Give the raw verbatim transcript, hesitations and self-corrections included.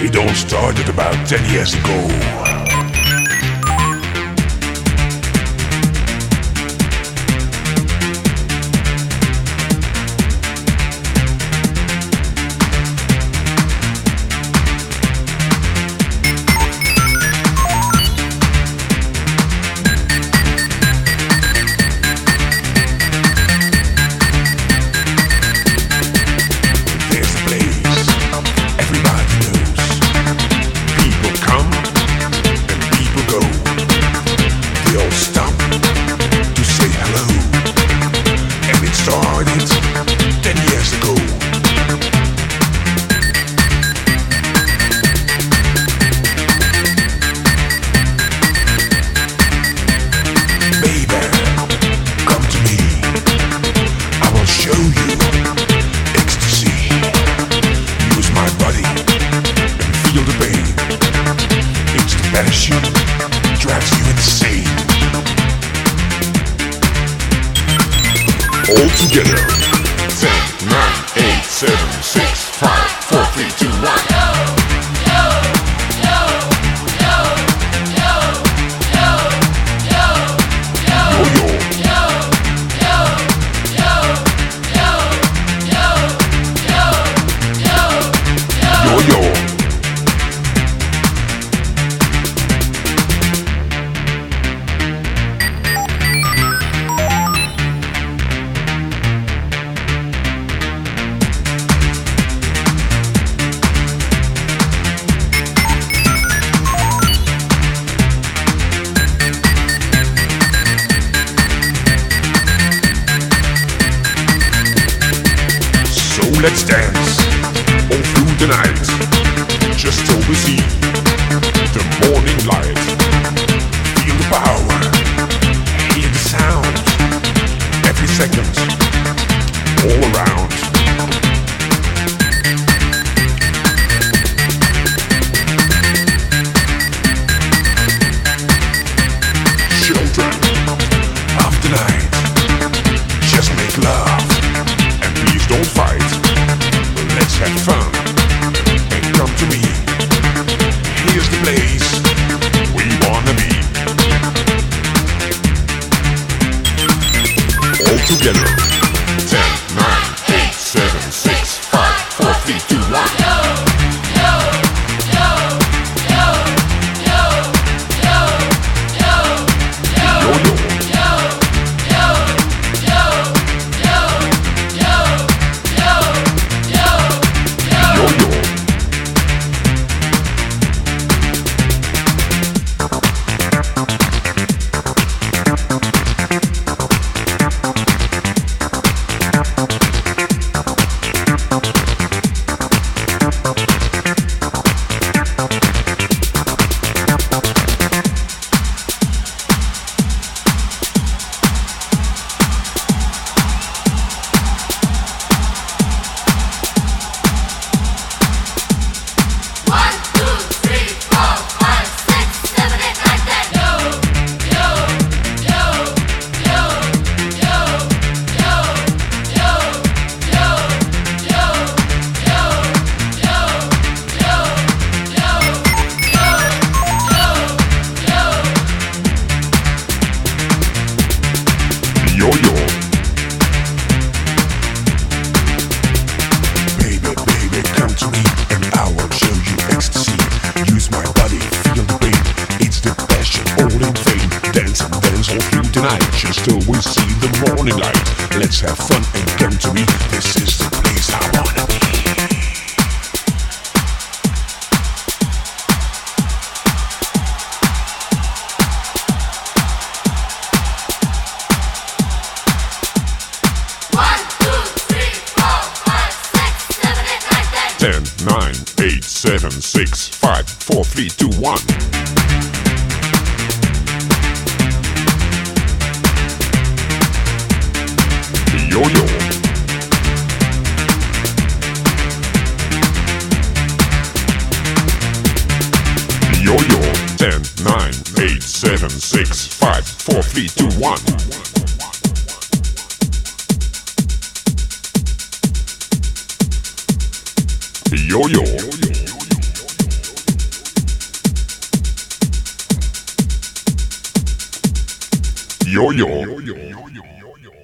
It all started about ten years ago. All together. ten, nine, eight, seven, six, five, four, three, two, one. Let's dance all through the night, just till we see the morning light. Feel the power, hear the sound, every second, all around. Children of the night, just make love and please don't fight. Let's have fun and come to me. Here's the place we wanna be. All together. ten, nine, eight, seven, six, five, four, three, two, one. Just till we see the morning light. Let's have fun and come to me. This is the place I wanna be. One, two, three, four, five, six, seven, eight, nine, ten. ten, nine, eight, seven, six, five, four, three, two, one. Yo-yo. Yo-yo. ten, nine, eight, seven, six, five, four, three, two, one. Yo-yo. Yo yo.